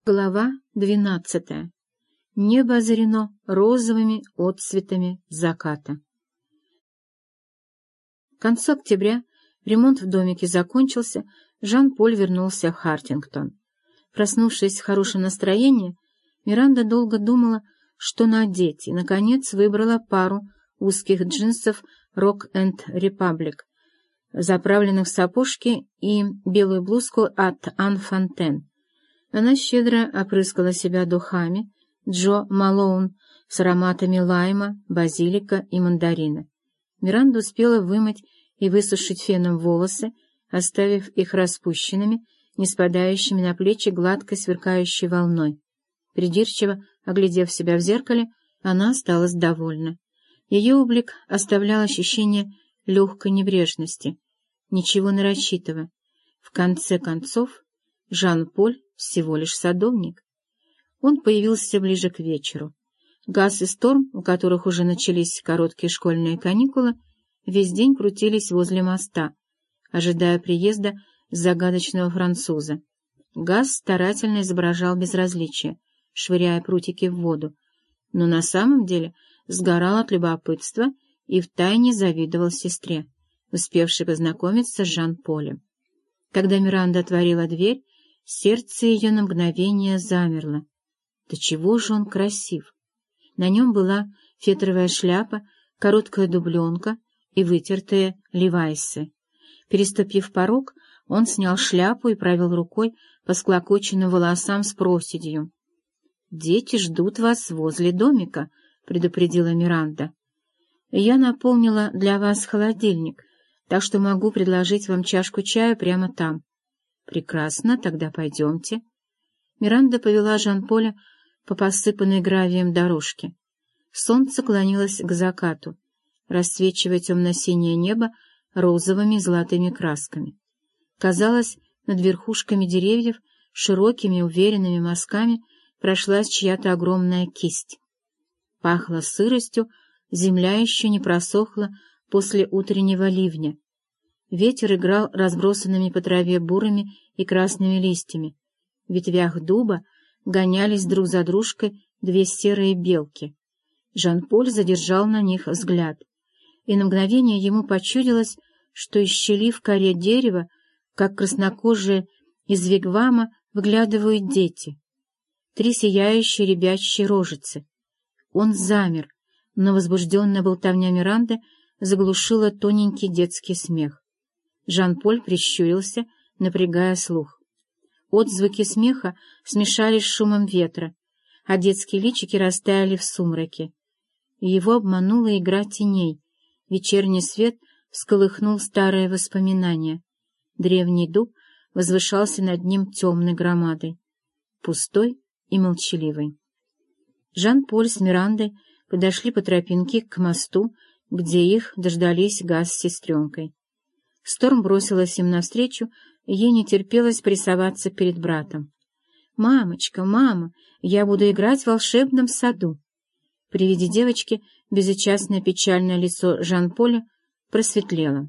Глава 12. Небо озарено розовыми отцветами заката. К концу октября ремонт в домике закончился, Жан-Поль вернулся в Хартингтон. Проснувшись в хорошем настроении, Миранда долго думала, что надеть, и, наконец, выбрала пару узких джинсов Rock and Republic, заправленных в сапожки, и белую блузку от Anne Fontaine. Она щедро опрыскала себя духами Джо Малоун с ароматами лайма, базилика и мандарина. Миранда успела вымыть и высушить феном волосы, оставив их распущенными, не спадающими на плечи гладкой сверкающей волной. Придирчиво оглядев себя в зеркале, она осталась довольна. Ее облик оставлял ощущение легкой небрежности, ничего нарочитого. В конце концов, Жан-Поль всего лишь садовник. Он появился ближе к вечеру. Газ и Сторм, у которых уже начались короткие школьные каникулы, весь день крутились возле моста, ожидая приезда загадочного француза. Газ старательно изображал безразличие, швыряя прутики в воду, но на самом деле сгорал от любопытства и втайне завидовал сестре, успевшей познакомиться с Жан-Полем. Когда Миранда отворила дверь, сердце ее на мгновение замерло. Да чего же он красив! На нем была фетровая шляпа, короткая дубленка и вытертые левайсы. Переступив порог, он снял шляпу и провел рукой по склокоченным волосам с проседью. «Дети ждут вас возле домика», — предупредила Миранда. «Я наполнила для вас холодильник, так что могу предложить вам чашку чая прямо там». «Прекрасно, тогда пойдемте». Миранда повела Жан-Поля по посыпанной гравием дорожке. Солнце клонилось к закату, расцвечивая темно-синее небо розовыми и золотыми красками. Казалось, над верхушками деревьев широкими уверенными мазками прошлась чья-то огромная кисть. Пахло сыростью, земля еще не просохла после утреннего ливня. Ветер играл разбросанными по траве бурыми и красными листьями. В ветвях дуба гонялись друг за дружкой две серые белки. Жан-Поль задержал на них взгляд, и на мгновение ему почудилось, что из щели в коре дерева, как краснокожие из вигвама, выглядывают дети. Три сияющие ребячьи рожицы. Он замер, но возбужденная болтовня Миранды заглушила тоненький детский смех. Жан-Поль прищурился, напрягая слух. Отзвуки смеха смешались с шумом ветра, а детские личики растаяли в сумраке. Его обманула игра теней. Вечерний свет всколыхнул старые воспоминания. Древний дуб возвышался над ним темной громадой, пустой и молчаливый. Жан-Поль с Мирандой подошли по тропинке к мосту, где их дождались Газ с сестренкой. Сторм бросилась им навстречу, и ей не терпелось прессоваться перед братом. «Мамочка, мама, я буду играть в волшебном саду!» При виде девочки безучастное печальное лицо Жан-Поля просветлело.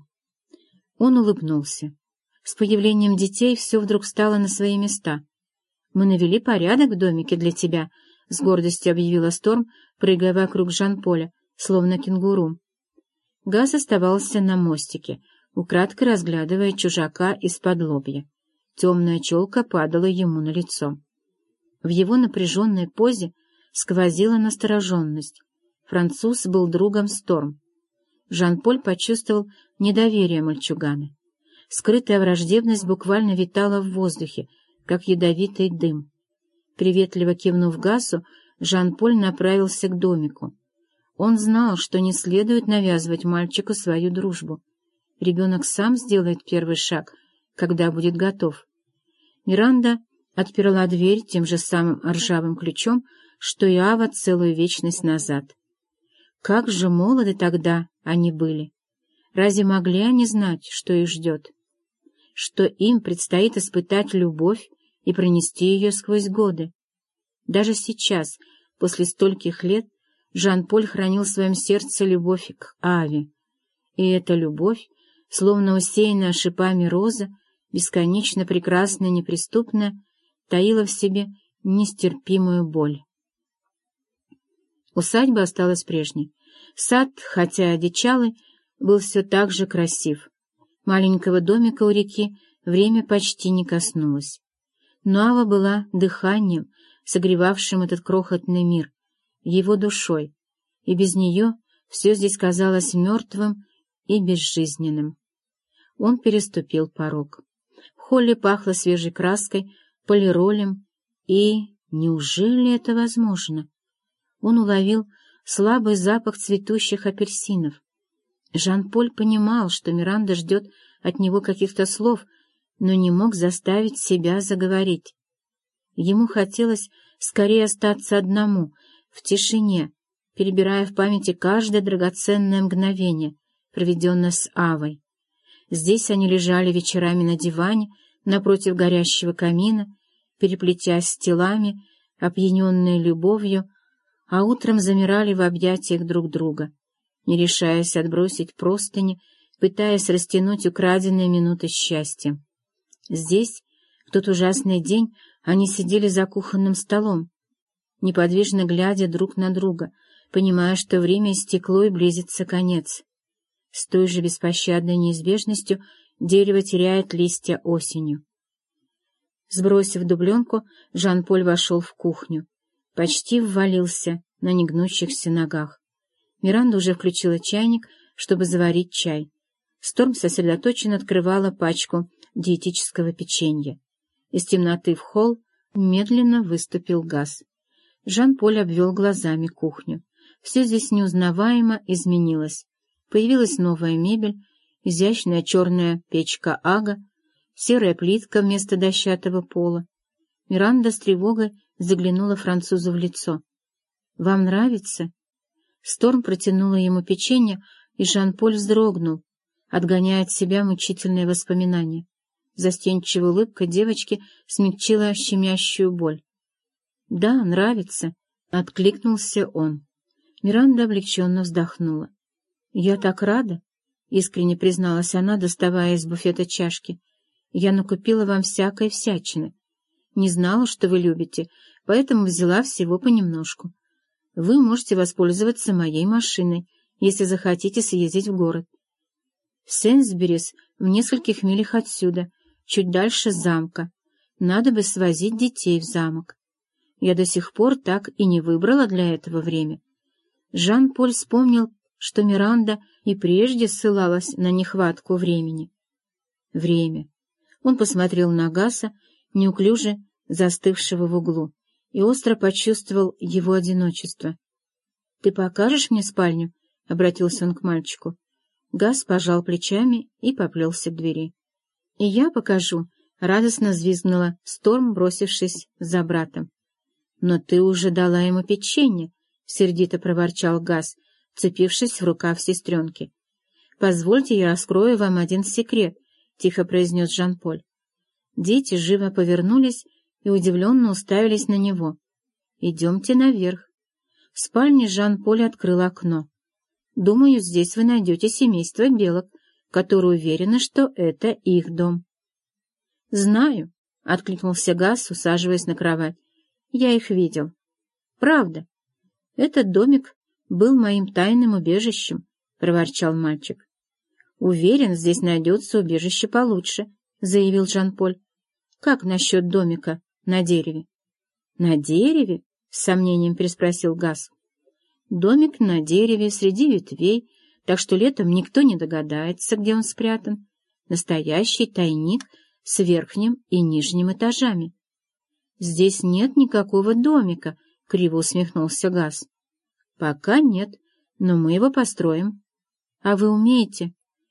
Он улыбнулся. С появлением детей все вдруг стало на свои места. «Мы навели порядок в домике для тебя», — с гордостью объявила Сторм, прыгая вокруг Жан-Поля, словно кенгуру. Газ оставался на мостике, украдкой разглядывая чужака из-под лобья. Темная челка падала ему на лицо. В его напряженной позе сквозила настороженность. Француз был другом Сторм. Жан-Поль почувствовал недоверие мальчугана. Скрытая враждебность буквально витала в воздухе, как ядовитый дым. Приветливо кивнув Газу, Жан-Поль направился к домику. Он знал, что не следует навязывать мальчику свою дружбу. Ребенок сам сделает первый шаг, когда будет готов. Миранда отперла дверь тем же самым ржавым ключом, что и Ава целую вечность назад. Как же молоды тогда они были! Разве могли они знать, что их ждет? Что им предстоит испытать любовь и пронести ее сквозь годы? Даже сейчас, после стольких лет, Жан-Поль хранил в своем сердце любовь к Аве. И эта любовь, словно усеянная шипами роза, бесконечно прекрасная и неприступная, таила в себе нестерпимую боль. Усадьба осталась прежней. Сад, хотя одичалый, был все так же красив. Маленького домика у реки время почти не коснулось. Но Ава была дыханием, согревавшим этот крохотный мир, его душой, и без нее все здесь казалось мертвым и безжизненным. Он переступил порог. В холле пахло свежей краской, полиролем, и неужели это возможно? Он уловил слабый запах цветущих апельсинов. Жан-Поль понимал, что Миранда ждет от него каких-то слов, но не мог заставить себя заговорить. Ему хотелось скорее остаться одному, в тишине, перебирая в памяти каждое драгоценное мгновение, проведенное с Авой. Здесь они лежали вечерами на диване напротив горящего камина, переплетясь с телами, опьяненные любовью, а утром замирали в объятиях друг друга, не решаясь отбросить простыни, пытаясь растянуть украденные минуты счастья. Здесь, в тот ужасный день, они сидели за кухонным столом, неподвижно глядя друг на друга, понимая, что время истекло и близится конец. С той же беспощадной неизбежностью дерево теряет листья осенью. Сбросив дубленку, Жан-Поль вошел в кухню. Почти ввалился на негнущихся ногах. Миранда уже включила чайник, чтобы заварить чай. Сторм сосредоточенно открывала пачку диетического печенья. Из темноты в холл медленно выступил газ. Жан-Поль обвел глазами кухню. Все здесь неузнаваемо изменилось. Появилась новая мебель, изящная черная печка ага, серая плитка вместо дощатого пола. Миранда с тревогой заглянула французу в лицо. «Вам нравится?» Сторм протянула ему печенье, и Жан-Поль вздрогнул, отгоняя от себя мучительные воспоминания. Застенчивая улыбка девочки смягчила щемящую боль. «Да, нравится», — откликнулся он. Миранда облегченно вздохнула. «Я так рада», — искренне призналась она, доставая из буфета чашки. «Я накупила вам всякой всячины. Не знала, что вы любите, поэтому взяла всего понемножку. Вы можете воспользоваться моей машиной, если захотите съездить в город. В Сенсберис, в нескольких милях отсюда, чуть дальше замка. Надо бы свозить детей в замок. Я до сих пор так и не выбрала для этого время». Жан-Поль вспомнил, что Миранда и прежде ссылалась на нехватку времени. Время. Он посмотрел на Гаса, неуклюже застывшего в углу, и остро почувствовал его одиночество. «Ты покажешь мне спальню?» — обратился он к мальчику. Гас пожал плечами и поплелся к двери. «И я покажу», — радостно взвизгнула Сторм, бросившись за братом. «Но ты уже дала ему печенье», — сердито проворчал Гас, вцепившись в рукав сестренки. «Позвольте, я раскрою вам один секрет», — тихо произнес Жан-Поль. Дети живо повернулись и удивленно уставились на него. «Идемте наверх». В спальне Жан-Поль открыл окно. «Думаю, здесь вы найдете семейство белок, которые уверены, что это их дом». «Знаю», — откликнулся Гас, усаживаясь на кровать. «Я их видел». «Правда. Этот домик был моим тайным убежищем», — проворчал мальчик. «Уверен, здесь найдется убежище получше», — заявил Жан-Поль. «Как насчет домика на дереве?» «На дереве?» — с сомнением переспросил Гас. «Домик на дереве среди ветвей, так что летом никто не догадается, где он спрятан. Настоящий тайник с верхним и нижним этажами». «Здесь нет никакого домика», — криво усмехнулся Гас. «Пока нет, но мы его построим». «А вы умеете?»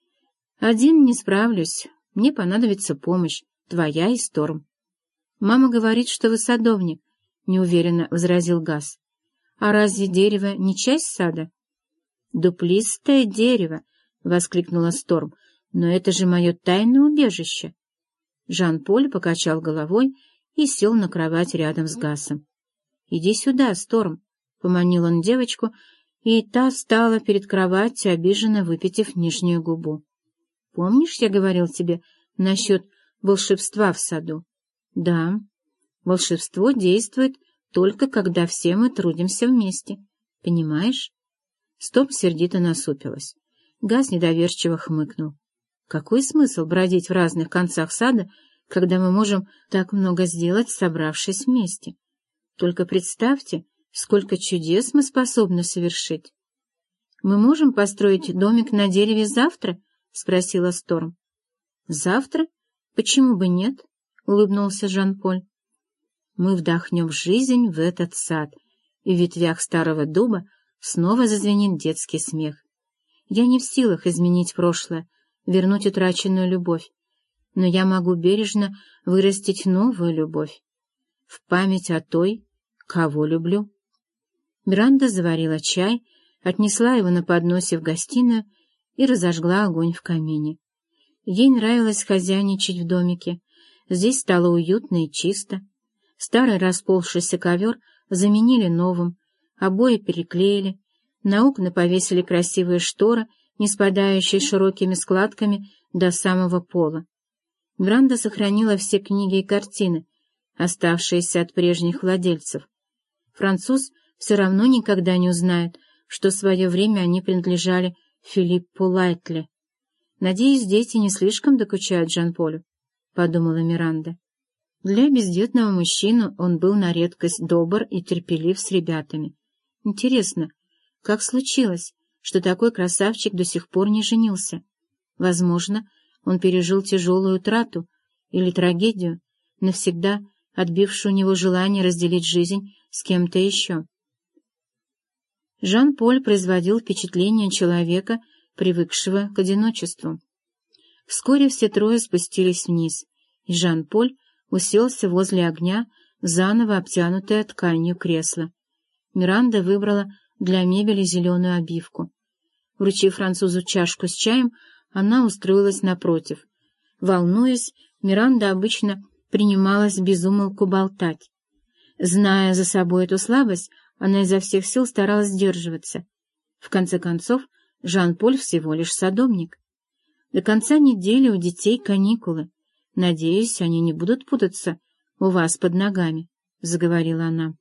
«Один не справлюсь. Мне понадобится помощь, твоя и Сторм». «Мама говорит, что вы садовник», — неуверенно возразил Гас. «А разве дерево не часть сада?» «Дуплистое дерево», — воскликнула Сторм. «Но это же мое тайное убежище». Жан-Поль покачал головой и сел на кровать рядом с Гасом. «Иди сюда, Сторм», — поманил он девочку, и та встала перед кроватью, обиженно выпитив нижнюю губу. «Помнишь, я говорил тебе насчет волшебства в саду?» «Да». Волшебство действует только когда все мы трудимся вместе. Понимаешь? Стоп сердито насупилась. Газ недоверчиво хмыкнул. Какой смысл бродить в разных концах сада, когда мы можем так много сделать, собравшись вместе? Только представьте, сколько чудес мы способны совершить. «Мы можем построить домик на дереве завтра?» — спросила Сторм. «Завтра? Почему бы нет?» — улыбнулся Жан-Поль. «Мы вдохнем жизнь в этот сад, и в ветвях старого дуба снова зазвенит детский смех. Я не в силах изменить прошлое, вернуть утраченную любовь, но я могу бережно вырастить новую любовь в память о той, кого люблю». Миранда заварила чай, отнесла его на подносе в гостиную и разожгла огонь в камине. Ей нравилось хозяйничать в домике. Здесь стало уютно и чисто. Старый расползшийся ковер заменили новым, обои переклеили, на окна повесили красивые шторы, не спадающие широкими складками до самого пола. Миранда сохранила все книги и картины, оставшиеся от прежних владельцев. Француз все равно никогда не узнает, что в свое время они принадлежали Филиппу Лайтли. «Надеюсь, дети не слишком докучают Жан-Полю», — подумала Миранда. Для бездетного мужчины он был на редкость добр и терпелив с ребятами. Интересно, как случилось, что такой красавчик до сих пор не женился? Возможно, он пережил тяжелую утрату или трагедию, навсегда отбившую у него желание разделить жизнь с кем-то еще. Жан-Поль производил впечатление человека, привыкшего к одиночеству. Вскоре все трое спустились вниз, и Жан-Поль уселся возле огня в заново обтянутое тканью кресло. Миранда выбрала для мебели зеленую обивку. Вручив французу чашку с чаем, она устроилась напротив. Волнуясь, Миранда обычно принималась без умолку болтать. Зная за собой эту слабость, она изо всех сил старалась сдерживаться. В конце концов, Жан-Поль всего лишь садовник. До конца недели у детей каникулы. Надеюсь, они не будут путаться у вас под ногами, — заговорила она.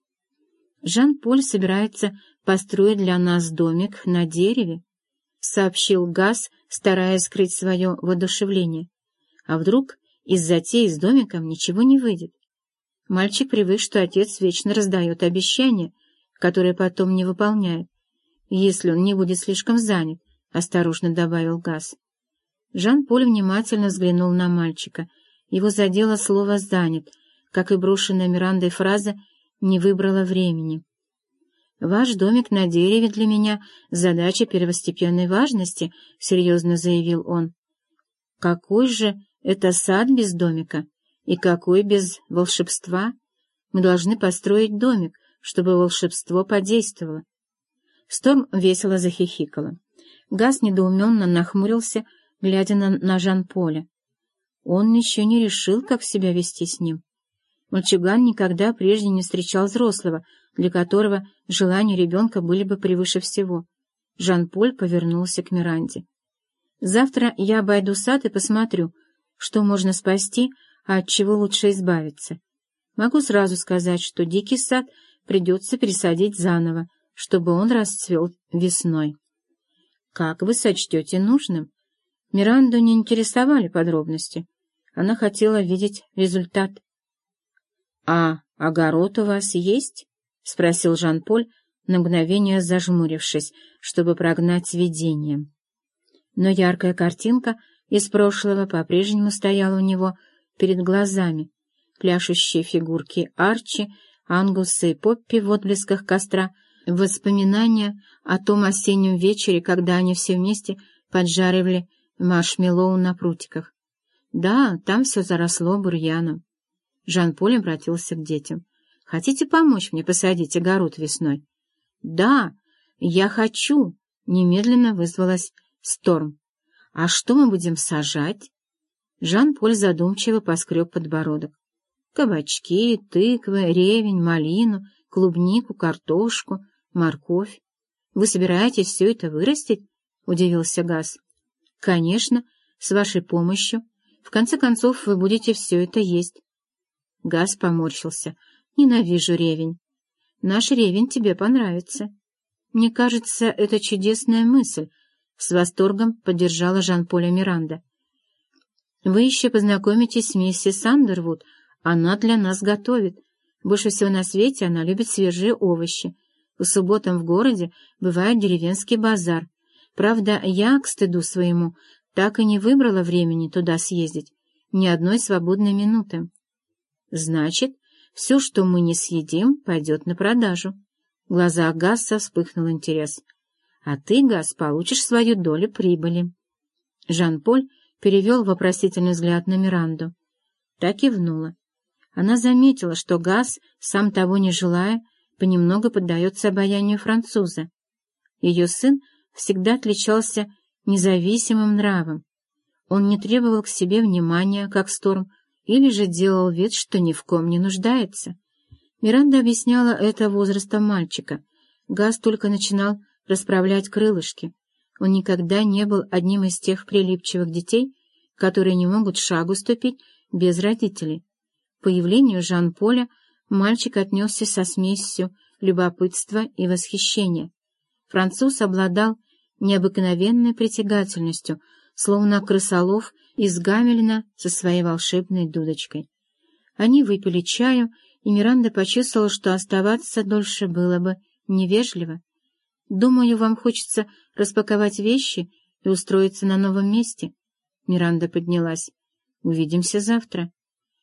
Жан-Поль собирается построить для нас домик на дереве, — сообщил Газ, стараясь скрыть свое воодушевление. А вдруг из затеи с домиком ничего не выйдет? Мальчик привык, что отец вечно раздает обещания, которые потом не выполняет, если он не будет слишком занят, — осторожно добавил Газ. Жан-Поль внимательно взглянул на мальчика. Его задело слово «занят», как и брошенная Мирандой фраза «не выбрала времени». «Ваш домик на дереве для меня — задача первостепенной важности», — серьезно заявил он. «Какой же это сад без домика? И какой без волшебства? Мы должны построить домик, чтобы волшебство подействовало». Сторм весело захихикала. Газ недоуменно нахмурился, глядя на Жан-Поля. Он еще не решил, как себя вести с ним. Мальчуган никогда прежде не встречал взрослого, для которого желания ребенка были бы превыше всего. Жан-Поль повернулся к Миранде. «Завтра я обойду сад и посмотрю, что можно спасти, а от чего лучше избавиться. Могу сразу сказать, что дикий сад придется пересадить заново, чтобы он расцвел весной». «Как вы сочтете нужным?» Миранду не интересовали подробности. Она хотела видеть результат. «А огород у вас есть?» — спросил Жан-Поль, на мгновение зажмурившись, чтобы прогнать видение. Но яркая картинка из прошлого по-прежнему стояла у него перед глазами. Пляшущие фигурки Арчи, Ангуса и Поппи в отблесках костра, воспоминания о том осеннем вечере, когда они все вместе поджаривали маршмеллоу на прутиках. Да, там все заросло бурьяном. Жан-Поль обратился к детям. «Хотите помочь мне посадить огород весной?» «Да, я хочу!» — немедленно вызвалась Сторм. «А что мы будем сажать?» Жан-Поль задумчиво поскреб подбородок. «Кабачки, тыквы, ревень, малину, клубнику, картошку, морковь. Вы собираетесь все это вырастить?» — удивился Газ. «Конечно, с вашей помощью. В конце концов, вы будете все это есть». Газ поморщился. «Ненавижу ревень». «Наш ревень тебе понравится». «Мне кажется, это чудесная мысль», — с восторгом поддержала Жан-Поля Миранда. «Вы еще познакомитесь с миссис Андервуд. Она для нас готовит. Больше всего на свете она любит свежие овощи. По субботам в городе бывает деревенский базар. Правда, я, к стыду своему, так и не выбрала времени туда съездить. Ни одной свободной минуты». «Значит, все, что мы не съедим, пойдет на продажу». В глазах Гасса вспыхнул интерес. «А ты, Гасс, получишь свою долю прибыли». Жан-Поль перевел вопросительный взгляд на Миранду. Та кивнула. Она заметила, что Гасс, сам того не желая, понемногу поддается обаянию француза. Ее сын всегда отличался независимым нравом. Он не требовал к себе внимания, как Сторм, или же делал вид, что ни в ком не нуждается. Миранда объясняла это возрастом мальчика. Гасс только начинал расправлять крылышки. Он никогда не был одним из тех прилипчивых детей, которые не могут шагу ступить без родителей. К появлению Жан-Поля мальчик отнесся со смесью любопытства и восхищения. Француз обладал необыкновенной притягательностью, словно крысолов из Гамельна со своей волшебной дудочкой. Они выпили чаю, и Миранда почувствовала, что оставаться дольше было бы невежливо. «Думаю, вам хочется распаковать вещи и устроиться на новом месте». Миранда поднялась. «Увидимся завтра.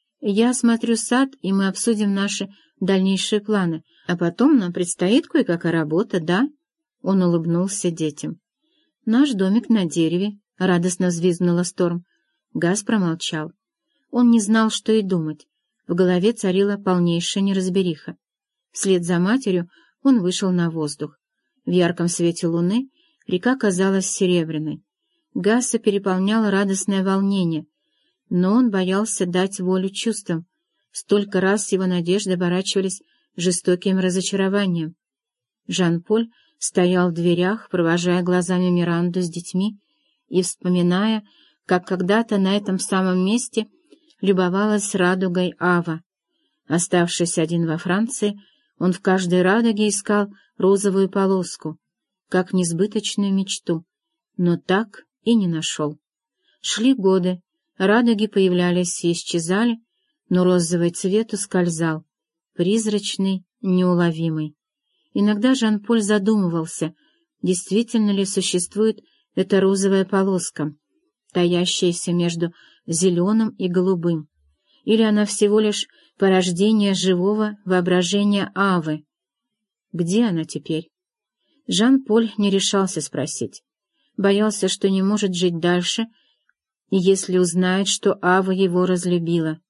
Я осмотрю сад, и мы обсудим наши дальнейшие планы. А потом нам предстоит кое-какая работа, да?» Он улыбнулся детям. «Наш домик на дереве», — радостно взвизгнула Сторм. Газ промолчал. Он не знал, что и думать. В голове царила полнейшая неразбериха. Вслед за матерью он вышел на воздух. В ярком свете луны река казалась серебряной. Гасса переполняло радостное волнение, но он боялся дать волю чувствам. Столько раз его надежды оборачивались жестоким разочарованием. Жан-Поль стоял в дверях, провожая глазами Миранду с детьми и вспоминая, как когда-то на этом самом месте любовалась радугой Ава. Оставшись один во Франции, он в каждой радуге искал розовую полоску, как несбыточную мечту, но так и не нашел. Шли годы, радуги появлялись и исчезали, но розовый цвет ускользал, призрачный, неуловимый. Иногда Жан-Поль задумывался, действительно ли существует эта розовая полоска, таящаяся между зеленым и голубым, или она всего лишь порождение живого воображения Авы. Где она теперь? Жан-Поль не решался спросить. Боялся, что не может жить дальше, если узнает, что Ава его разлюбила.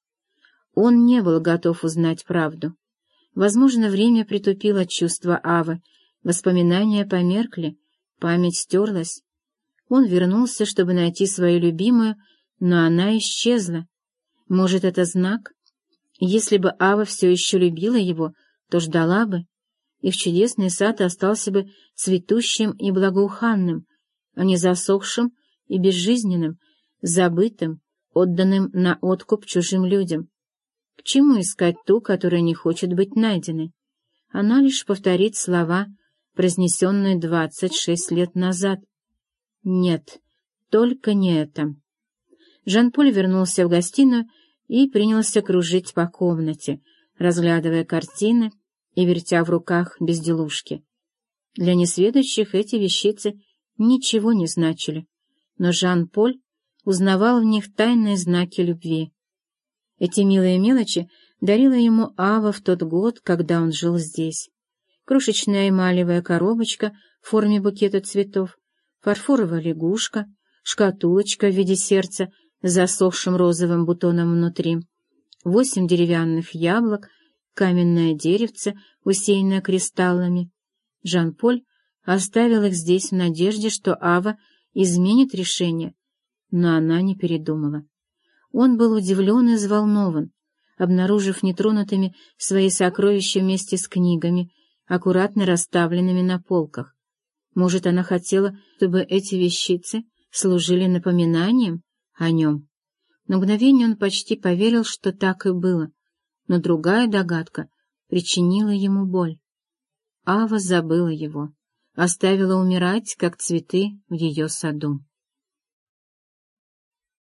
Он не был готов узнать правду. Возможно, время притупило чувства Авы, воспоминания померкли, память стерлась. Он вернулся, чтобы найти свою любимую, но она исчезла. Может, это знак? Если бы Ава все еще любила его, то ждала бы. Их чудесный сад остался бы цветущим и благоуханным, а не засохшим и безжизненным, забытым, отданным на откуп чужим людям. К чему искать ту, которая не хочет быть найденной? Она лишь повторит слова, произнесенные 26 лет назад. Нет, только не это. Жан-Поль вернулся в гостиную и принялся кружить по комнате, разглядывая картины и вертя в руках безделушки. Для несведущих эти вещицы ничего не значили, но Жан-Поль узнавал в них тайные знаки любви. Эти милые мелочи дарила ему Ава в тот год, когда он жил здесь. Крошечная эмалевая коробочка в форме букета цветов, фарфоровая лягушка, шкатулочка в виде сердца с засохшим розовым бутоном внутри, 8 деревянных яблок, каменное деревце, усеянное кристаллами. Жан-Поль оставил их здесь в надежде, что Ава изменит решение, но она не передумала. Он был удивлен и взволнован, обнаружив нетронутыми свои сокровища вместе с книгами, аккуратно расставленными на полках. Может, она хотела, чтобы эти вещицы служили напоминанием о нем? На мгновение он почти поверил, что так и было. но другая догадка причинила ему боль. Ава забыла его, оставила умирать, как цветы в ее саду.